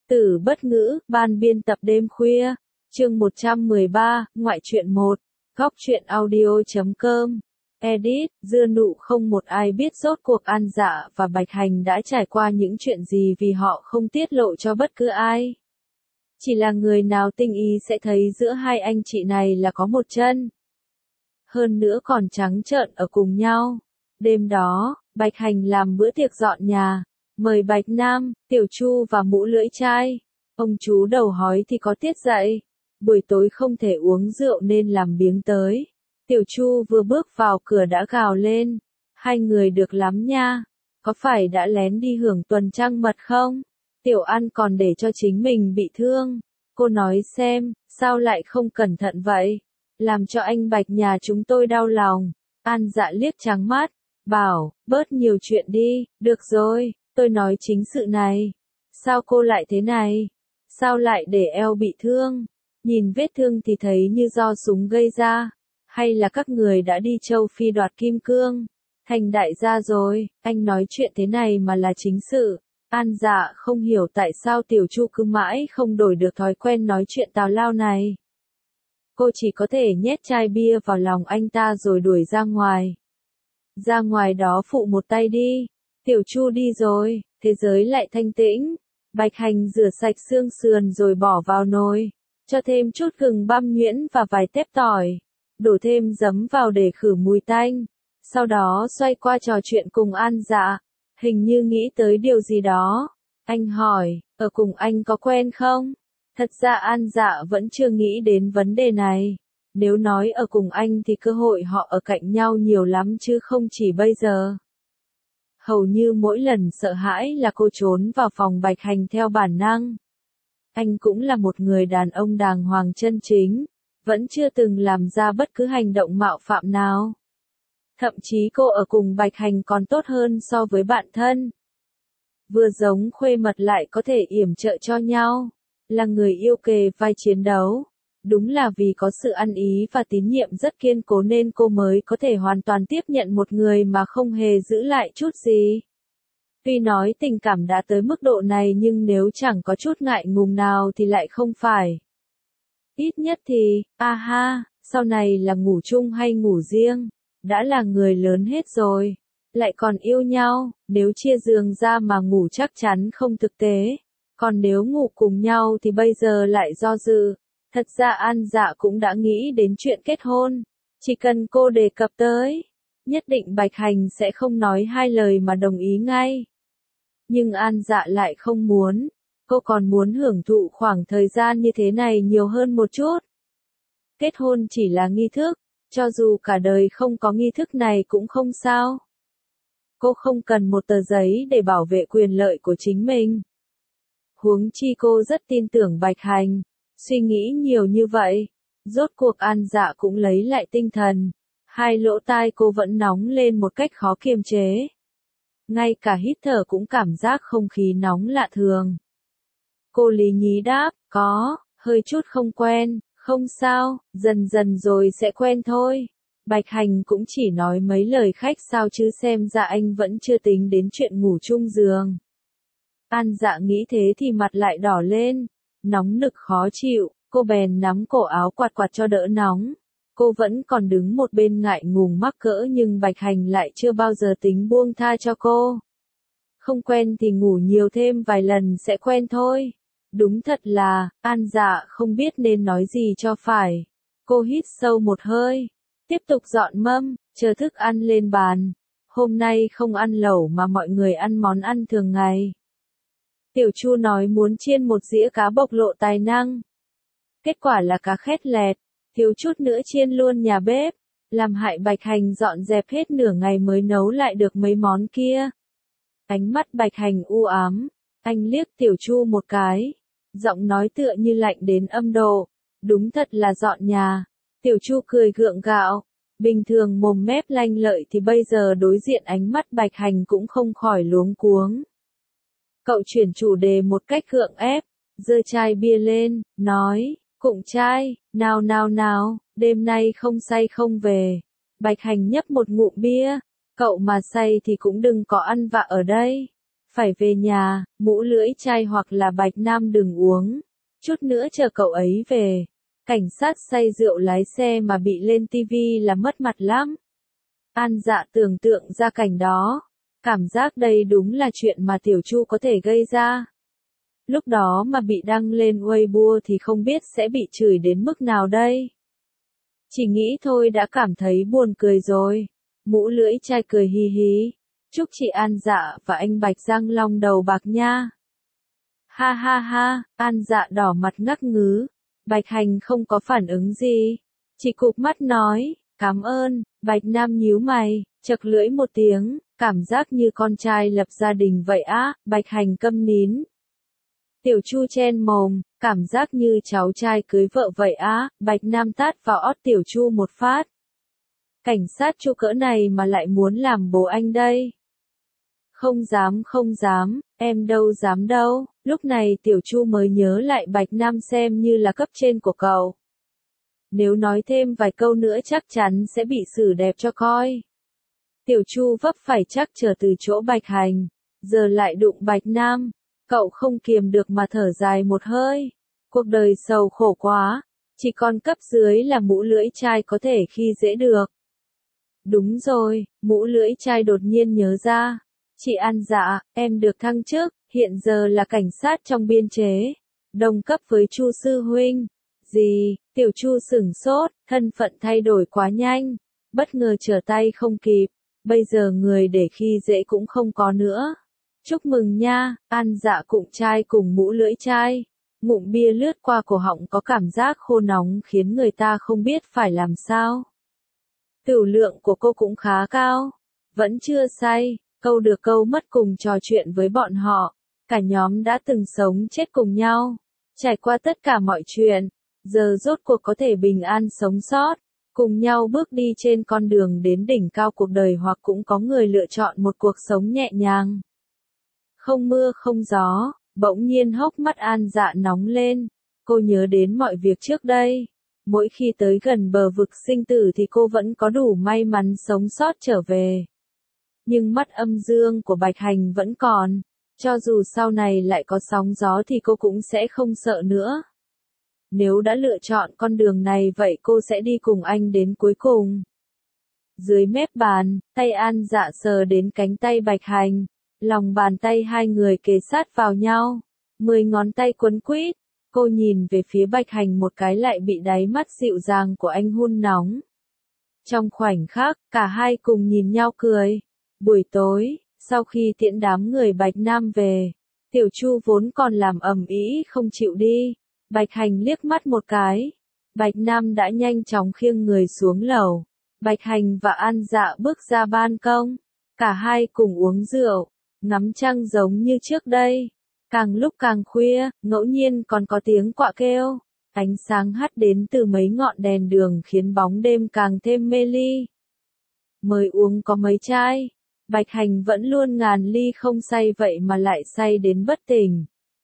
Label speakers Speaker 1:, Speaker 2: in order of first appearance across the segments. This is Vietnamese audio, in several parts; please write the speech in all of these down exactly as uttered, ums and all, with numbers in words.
Speaker 1: Tử bất ngữ, ban biên tập đêm khuya, chương một trăm mười ba, ngoại truyện một, góc truyện audio chấm com. Edit, dưa nụ không một ai biết rốt cuộc An Dạ và Bạch Hành đã trải qua những chuyện gì vì họ không tiết lộ cho bất cứ ai. Chỉ là người nào tinh ý sẽ thấy giữa hai anh chị này là có một chân. Hơn nữa còn trắng trợn ở cùng nhau. Đêm đó, Bạch Hành làm bữa tiệc dọn nhà, mời Bạch Nam, Tiểu Chu và Mũ Lưỡi Trai. Ông chú đầu hói thì có tiết dạy, buổi tối không thể uống rượu nên làm biếng tới. Tiểu Chu vừa bước vào cửa đã gào lên, hai người được lắm nha, có phải đã lén đi hưởng tuần trăng mật không? Tiểu An còn để cho chính mình bị thương. Cô nói xem, sao lại không cẩn thận vậy? Làm cho anh Bạch nhà chúng tôi đau lòng. An Dạ liếc trắng mắt, bảo, bớt nhiều chuyện đi, được rồi, tôi nói chính sự này. Sao cô lại thế này? Sao lại để eo bị thương? Nhìn vết thương thì thấy như do súng gây ra, hay là các người đã đi châu Phi đoạt kim cương? Thành đại gia rồi, anh nói chuyện thế này mà là chính sự. An Dạ không hiểu tại sao Tiểu Chu cứ mãi không đổi được thói quen nói chuyện tào lao này. Cô chỉ có thể nhét chai bia vào lòng anh ta rồi đuổi ra ngoài. Ra ngoài đó phụ một tay đi. Tiểu Chu đi rồi, thế giới lại thanh tĩnh. Bạch Hành rửa sạch xương sườn rồi bỏ vào nồi, cho thêm chút gừng băm nhuyễn và vài tép tỏi, đổ thêm giấm vào để khử mùi tanh. Sau đó xoay qua trò chuyện cùng An Dạ, hình như nghĩ tới điều gì đó. Anh hỏi, ở cùng anh có quen không? Thật ra An Dạ vẫn chưa nghĩ đến vấn đề này. Nếu nói ở cùng anh thì cơ hội họ ở cạnh nhau nhiều lắm chứ không chỉ bây giờ. Hầu như mỗi lần sợ hãi là cô trốn vào phòng Bạch Hành theo bản năng. Anh cũng là một người đàn ông đàng hoàng chân chính, vẫn chưa từng làm ra bất cứ hành động mạo phạm nào. Thậm chí cô ở cùng Bạch Hành còn tốt hơn so với bạn thân. Vừa giống khuê mật lại có thể yểm trợ cho nhau, là người yêu kề vai chiến đấu. Đúng là vì có sự ăn ý và tín nhiệm rất kiên cố nên cô mới có thể hoàn toàn tiếp nhận một người mà không hề giữ lại chút gì. Tuy nói tình cảm đã tới mức độ này nhưng nếu chẳng có chút ngại ngùng nào thì lại không phải. Ít nhất thì, a ha, sau này là ngủ chung hay ngủ riêng, đã là người lớn hết rồi, lại còn yêu nhau, nếu chia giường ra mà ngủ chắc chắn không thực tế, còn nếu ngủ cùng nhau thì bây giờ lại do dự. Thật ra An Dạ cũng đã nghĩ đến chuyện kết hôn, chỉ cần cô đề cập tới, nhất định Bạch Hành sẽ không nói hai lời mà đồng ý ngay. Nhưng An Dạ lại không muốn, cô còn muốn hưởng thụ khoảng thời gian như thế này nhiều hơn một chút. Kết hôn chỉ là nghi thức, cho dù cả đời không có nghi thức này cũng không sao. Cô không cần một tờ giấy để bảo vệ quyền lợi của chính mình. Huống chi cô rất tin tưởng Bạch Hành. Suy nghĩ nhiều như vậy, rốt cuộc An Dạ cũng lấy lại tinh thần, hai lỗ tai cô vẫn nóng lên một cách khó kiềm chế. Ngay cả hít thở cũng cảm giác không khí nóng lạ thường. Cô lý nhí đáp, có, hơi chút không quen, không sao, dần dần rồi sẽ quen thôi. Bạch Hành cũng chỉ nói mấy lời khách sao chứ xem ra anh vẫn chưa tính đến chuyện ngủ chung giường. An Dạ nghĩ thế thì mặt lại đỏ lên. Nóng nực khó chịu, cô bèn nắm cổ áo quạt quạt cho đỡ nóng. Cô vẫn còn đứng một bên ngại ngùng mắc cỡ nhưng Bạch Hành lại chưa bao giờ tính buông tha cho cô. Không quen thì ngủ nhiều thêm vài lần sẽ quen thôi. Đúng thật là, An Dạ không biết nên nói gì cho phải. Cô hít sâu một hơi, tiếp tục dọn mâm, chờ thức ăn lên bàn. Hôm nay không ăn lẩu mà mọi người ăn món ăn thường ngày. Tiểu Chu nói muốn chiên một dĩa cá bộc lộ tài năng. Kết quả là cá khét lẹt, thiếu chút nữa chiên luôn nhà bếp, làm hại Bạch Hành dọn dẹp hết nửa ngày mới nấu lại được mấy món kia. Ánh mắt Bạch Hành u ám, anh liếc Tiểu Chu một cái, giọng nói tựa như lạnh đến âm độ, đúng thật là dọn nhà. Tiểu Chu cười gượng gạo, bình thường mồm mép lanh lợi thì bây giờ đối diện ánh mắt Bạch Hành cũng không khỏi luống cuống. Cậu chuyển chủ đề một cách gượng ép, giơ chai bia lên, nói, cụng chai, nào nào nào, đêm nay không say không về. Bạch Hành nhấp một ngụm bia, cậu mà say thì cũng đừng có ăn vạ ở đây. Phải về nhà, Mũ Lưỡi Trai hoặc là Bạch Nam đừng uống. Chút nữa chờ cậu ấy về. Cảnh sát say rượu lái xe mà bị lên tivi là mất mặt lắm. An Dạ tưởng tượng ra cảnh đó. Cảm giác đây đúng là chuyện mà Tiểu Chu có thể gây ra. Lúc đó mà bị đăng lên Weibo thì không biết sẽ bị chửi đến mức nào đây. Chỉ nghĩ thôi đã cảm thấy buồn cười rồi. Mũ Lưỡi Trai cười hì hì. Chúc chị An Dạ và anh Bạch Giang long đầu bạc nha. Ha ha ha, An Dạ đỏ mặt ngắc ngứ. Bạch Hành không có phản ứng gì. Chỉ cụp mắt nói, cảm ơn. Bạch Nam nhíu mày, chật lưỡi một tiếng, cảm giác như con trai lập gia đình vậy á. Bạch Hành câm nín. Tiểu Chu chen mồm, cảm giác như cháu trai cưới vợ vậy á. Bạch Nam tát vào ót Tiểu Chu một phát. Cảnh sát Chu cỡ này mà lại muốn làm bố anh đây. Không dám không dám, em đâu dám đâu. Lúc này Tiểu Chu mới nhớ lại Bạch Nam xem như là cấp trên của cậu. Nếu nói thêm vài câu nữa chắc chắn sẽ bị xử đẹp cho coi. Tiểu Chu vấp phải chắc chờ từ chỗ Bạch Hành. Giờ lại đụng Bạch Nam. Cậu không kiềm được mà thở dài một hơi. Cuộc đời sầu khổ quá. Chỉ còn cấp dưới là Mũ Lưỡi Trai có thể khi dễ được. Đúng rồi, Mũ Lưỡi Trai đột nhiên nhớ ra. Chị An Dạ, em được thăng chức, hiện giờ là cảnh sát trong biên chế. Đồng cấp với Chu sư huynh. Gì? Tiểu Chu sửng sốt, thân phận thay đổi quá nhanh. Bất ngờ trở tay không kịp. Bây giờ người để khi dễ cũng không có nữa. Chúc mừng nha, An Dạ cụng trai cùng Mũ Lưỡi Trai. Ngụm bia lướt qua cổ họng có cảm giác khô nóng khiến người ta không biết phải làm sao. Tửu lượng của cô cũng khá cao. Vẫn chưa say, câu được câu mất cùng trò chuyện với bọn họ. Cả nhóm đã từng sống chết cùng nhau. Trải qua tất cả mọi chuyện. Giờ rốt cuộc có thể bình an sống sót. Cùng nhau bước đi trên con đường đến đỉnh cao cuộc đời hoặc cũng có người lựa chọn một cuộc sống nhẹ nhàng. Không mưa không gió, bỗng nhiên hốc mắt An Dạ nóng lên. Cô nhớ đến mọi việc trước đây. Mỗi khi tới gần bờ vực sinh tử thì cô vẫn có đủ may mắn sống sót trở về. Nhưng mắt âm dương của Bạch Hành vẫn còn. Cho dù sau này lại có sóng gió thì cô cũng sẽ không sợ nữa. Nếu đã lựa chọn con đường này vậy cô sẽ đi cùng anh đến cuối cùng. Dưới mép bàn, tay An Dạ sờ đến cánh tay Bạch Hành. Lòng bàn tay hai người kề sát vào nhau. Mười ngón tay quấn quýt. Cô nhìn về phía Bạch Hành một cái lại bị đáy mắt dịu dàng của anh hun nóng. Trong khoảnh khắc, cả hai cùng nhìn nhau cười. Buổi tối, sau khi tiễn đám người Bạch Nam về, Tiểu Chu vốn còn làm ầm ĩ không chịu đi. Bạch Hành liếc mắt một cái. Bạch Nam đã nhanh chóng khiêng người xuống lầu. Bạch Hành và An Dạ bước ra ban công. Cả hai cùng uống rượu, ngắm trăng giống như trước đây. Càng lúc càng khuya, ngẫu nhiên còn có tiếng quạ kêu. Ánh sáng hắt đến từ mấy ngọn đèn đường khiến bóng đêm càng thêm mê ly. Mới uống có mấy chai. Bạch Hành vẫn luôn ngàn ly không say vậy mà lại say đến bất tỉnh.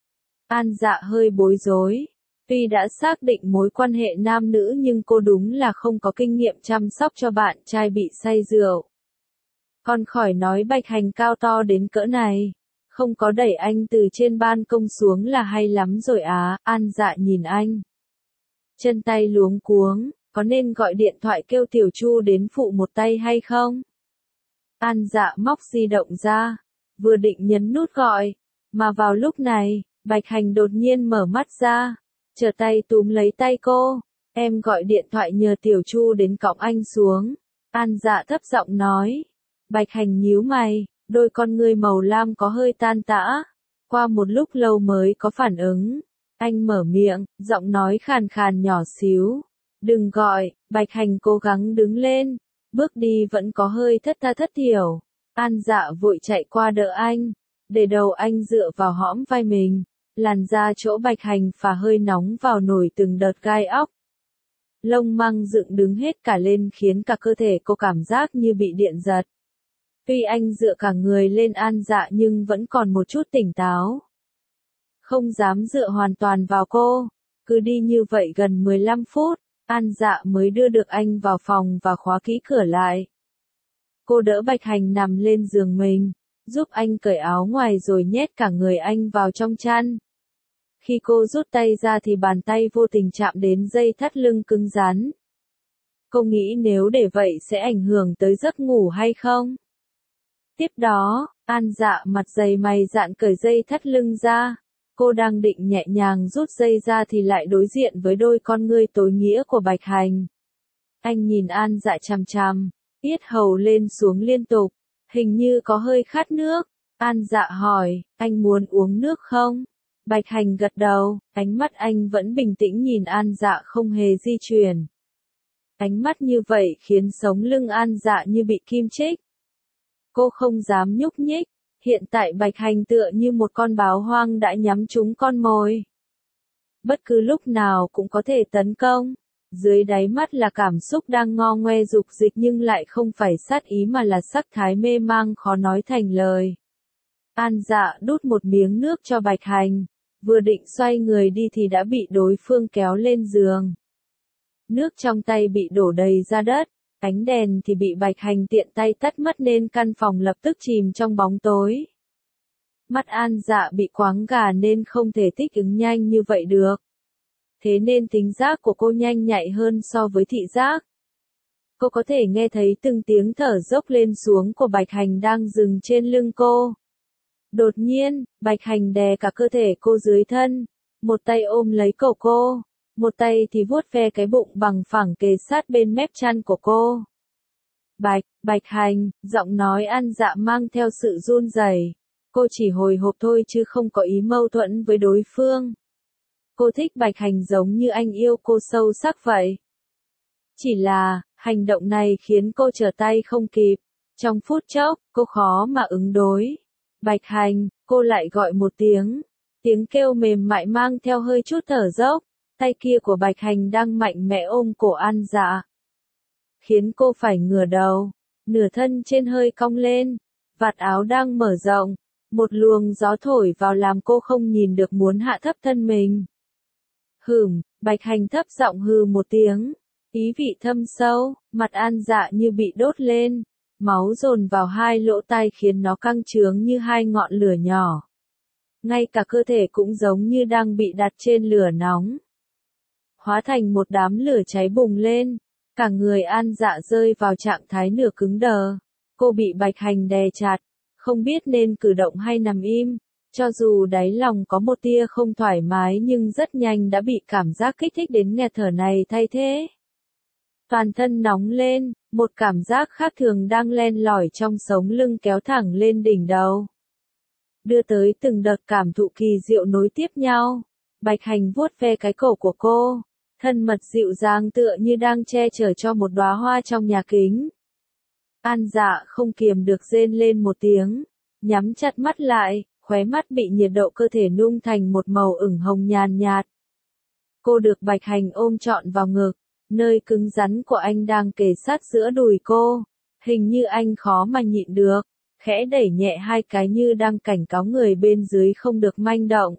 Speaker 1: An Dạ hơi bối rối. Tuy đã xác định mối quan hệ nam nữ nhưng cô đúng là không có kinh nghiệm chăm sóc cho bạn trai bị say rượu. Còn khỏi nói Bạch Hành cao to đến cỡ này. Không có đẩy anh từ trên ban công xuống là hay lắm rồi á. An Dạ nhìn anh. Chân tay luống cuống, có nên gọi điện thoại kêu Tiểu Chu đến phụ một tay hay không? An Dạ móc di động ra, vừa định nhấn nút gọi, mà vào lúc này, Bạch Hành đột nhiên mở mắt ra, trở tay túm lấy tay cô. Em gọi điện thoại nhờ Tiểu Chu đến cõng anh xuống. An Dạ thấp giọng nói. Bạch Hành nhíu mày. Đôi con ngươi màu lam có hơi tan tã. Qua một lúc lâu mới có phản ứng. Anh mở miệng, giọng nói khàn khàn nhỏ xíu. Đừng gọi. Bạch Hành cố gắng đứng lên. Bước đi vẫn có hơi thất tha thất thiểu. An Dạ vội chạy qua đỡ anh. Để đầu anh dựa vào hõm vai mình. Làn da chỗ Bạch Hành phả hơi nóng vào nổi từng đợt gai óc. Lông măng dựng đứng hết cả lên khiến cả cơ thể cô cảm giác như bị điện giật. Tuy anh dựa cả người lên An Dạ nhưng vẫn còn một chút tỉnh táo. Không dám dựa hoàn toàn vào cô. Cứ đi như vậy gần mười lăm phút, An Dạ mới đưa được anh vào phòng và khóa kỹ cửa lại. Cô đỡ Bạch Hành nằm lên giường mình, giúp anh cởi áo ngoài rồi nhét cả người anh vào trong chăn. Khi cô rút tay ra thì bàn tay vô tình chạm đến dây thắt lưng cứng rắn. Cô nghĩ nếu để vậy sẽ ảnh hưởng tới giấc ngủ hay không? Tiếp đó, An Dạ mặt dày mày dạn cởi dây thắt lưng ra. Cô đang định nhẹ nhàng rút dây ra thì lại đối diện với đôi con ngươi tối nghĩa của Bạch Hành. Anh nhìn An Dạ chằm chằm, yết hầu lên xuống liên tục, hình như có hơi khát nước. An Dạ hỏi, anh muốn uống nước không? Bạch Hành gật đầu, ánh mắt anh vẫn bình tĩnh nhìn An Dạ không hề di chuyển. Ánh mắt như vậy khiến sống lưng An Dạ như bị kim chích. Cô không dám nhúc nhích, hiện tại Bạch Hành tựa như một con báo hoang đã nhắm trúng con mồi. Bất cứ lúc nào cũng có thể tấn công. Dưới đáy mắt là cảm xúc đang ngo ngoe dục dịch nhưng lại không phải sát ý mà là sắc thái mê mang khó nói thành lời. An Dạ đút một miếng nước cho Bạch Hành, vừa định xoay người đi thì đã bị đối phương kéo lên giường. Nước trong tay bị đổ đầy ra đất, ánh đèn thì bị Bạch Hành tiện tay tắt mất nên căn phòng lập tức chìm trong bóng tối. Mắt An Dạ bị quáng gà nên không thể thích ứng nhanh như vậy được. Thế nên thính giác của cô nhanh nhạy hơn so với thị giác. Cô có thể nghe thấy từng tiếng thở dốc lên xuống của Bạch Hành đang dừng trên lưng cô. Đột nhiên, Bạch Hành đè cả cơ thể cô dưới thân, một tay ôm lấy cổ cô, một tay thì vuốt ve cái bụng bằng phẳng kề sát bên mép chăn của cô. Bạch, Bạch Hành, giọng nói An Dạ mang theo sự run rẩy. Cô chỉ hồi hộp thôi chứ không có ý mâu thuẫn với đối phương. Cô thích Bạch Hành giống như anh yêu cô sâu sắc vậy. Chỉ là, hành động này khiến cô trở tay không kịp. Trong phút chốc, cô khó mà ứng đối. Bạch Hành, cô lại gọi một tiếng. Tiếng kêu mềm mại mang theo hơi chút thở dốc. Tay kia của Bạch Hành đang mạnh mẽ ôm cổ An Dạ. Khiến cô phải ngửa đầu. Nửa thân trên hơi cong lên. Vạt áo đang mở rộng. Một luồng gió thổi vào làm cô không nhìn được muốn hạ thấp thân mình. Hửm, Bạch Hành thấp giọng hừ một tiếng. Ý vị thâm sâu, mặt An Dạ như bị đốt lên. Máu dồn vào hai lỗ tai khiến nó căng trướng như hai ngọn lửa nhỏ. Ngay cả cơ thể cũng giống như đang bị đặt trên lửa nóng. Hóa thành một đám lửa cháy bùng lên. Cả người An Dạ rơi vào trạng thái nửa cứng đờ. Cô bị Bạch Hành đè chặt, không biết nên cử động hay nằm im. Cho dù đáy lòng có một tia không thoải mái nhưng rất nhanh đã bị cảm giác kích thích đến nghẹt thở này thay thế. Toàn thân nóng lên, một cảm giác khác thường đang len lỏi trong sống lưng kéo thẳng lên đỉnh đầu. Đưa tới từng đợt cảm thụ kỳ diệu nối tiếp nhau. Bạch Hành vuốt ve cái cổ của cô, thân mật dịu dàng tựa như đang che chở cho một đóa hoa trong nhà kính. An Dạ không kiềm được rên lên một tiếng, nhắm chặt mắt lại, khóe mắt bị nhiệt độ cơ thể nung thành một màu ửng hồng nhàn nhạt. Cô được Bạch Hành ôm trọn vào ngực, nơi cứng rắn của anh đang kề sát giữa đùi cô, hình như anh khó mà nhịn được, khẽ đẩy nhẹ hai cái như đang cảnh cáo người bên dưới không được manh động.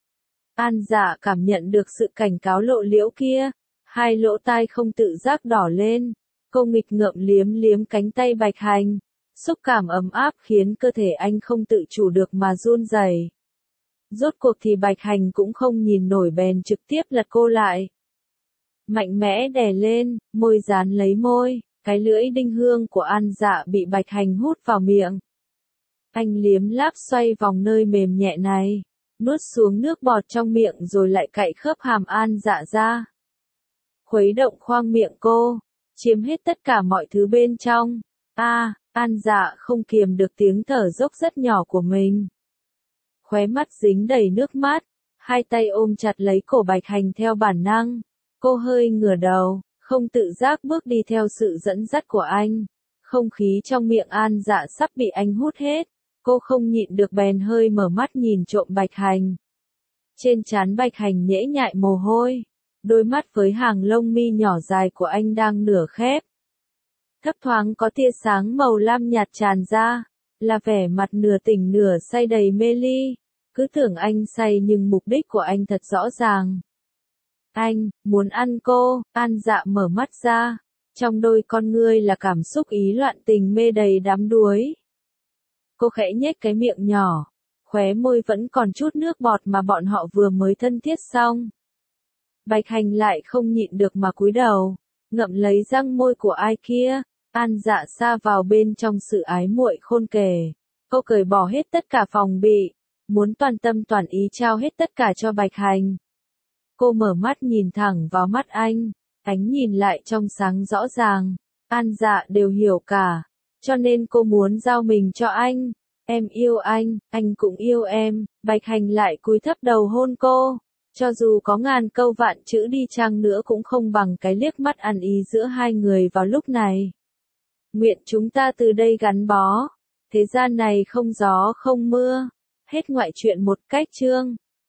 Speaker 1: An Dạ cảm nhận được sự cảnh cáo lộ liễu kia, hai lỗ tai không tự giác đỏ lên, cô nghịch ngợm liếm liếm cánh tay Bạch Hành. Xúc cảm ấm áp khiến cơ thể anh không tự chủ được mà run rẩy. Rốt cuộc thì Bạch Hành cũng không nhìn nổi bèn trực tiếp lật cô lại. Mạnh mẽ đè lên, môi dán lấy môi, cái lưỡi đinh hương của An Dạ bị Bạch Hành hút vào miệng. Anh liếm láp xoay vòng nơi mềm nhẹ này, nuốt xuống nước bọt trong miệng rồi lại cạy khớp hàm An Dạ ra. Khuấy động khoang miệng cô, chiếm hết tất cả mọi thứ bên trong. A, à, An Dạ không kiềm được tiếng thở dốc rất nhỏ của mình. Khóe mắt dính đầy nước mắt, hai tay ôm chặt lấy cổ Bạch Hành theo bản năng. Cô hơi ngửa đầu, không tự giác bước đi theo sự dẫn dắt của anh. Không khí trong miệng An Dạ sắp bị anh hút hết. Cô không nhịn được bèn hơi mở mắt nhìn trộm Bạch Hành. Trên trán Bạch Hành nhễ nhại mồ hôi. Đôi mắt với hàng lông mi nhỏ dài của anh đang nửa khép. Thấp thoáng có tia sáng màu lam nhạt tràn ra, là vẻ mặt nửa tỉnh nửa say đầy mê ly. Cứ tưởng anh say nhưng mục đích của anh thật rõ ràng. Anh, muốn ăn cô. An Dạ mở mắt ra. Trong đôi con ngươi là cảm xúc ý loạn tình mê đầy đắm đuối. Cô khẽ nhếch cái miệng nhỏ, khóe môi vẫn còn chút nước bọt mà bọn họ vừa mới thân thiết xong. Bạch Hành lại không nhịn được mà cúi đầu, ngậm lấy răng môi của ai kia. An Dạ sa vào bên trong sự ái muội khôn kể. Cô cởi bỏ hết tất cả phòng bị, muốn toàn tâm toàn ý trao hết tất cả cho Bạch Hành. Cô mở mắt nhìn thẳng vào mắt anh, ánh nhìn lại trong sáng rõ ràng. An Dạ đều hiểu cả, cho nên cô muốn giao mình cho anh. Em yêu anh, anh cũng yêu em. Bạch Hành lại cúi thấp đầu hôn cô. Cho dù có ngàn câu vạn chữ đi chăng nữa cũng không bằng cái liếc mắt ăn ý giữa hai người vào lúc này. Nguyện chúng ta từ đây gắn bó. Thế gian này không gió không mưa. Hết ngoại truyện một cách chương.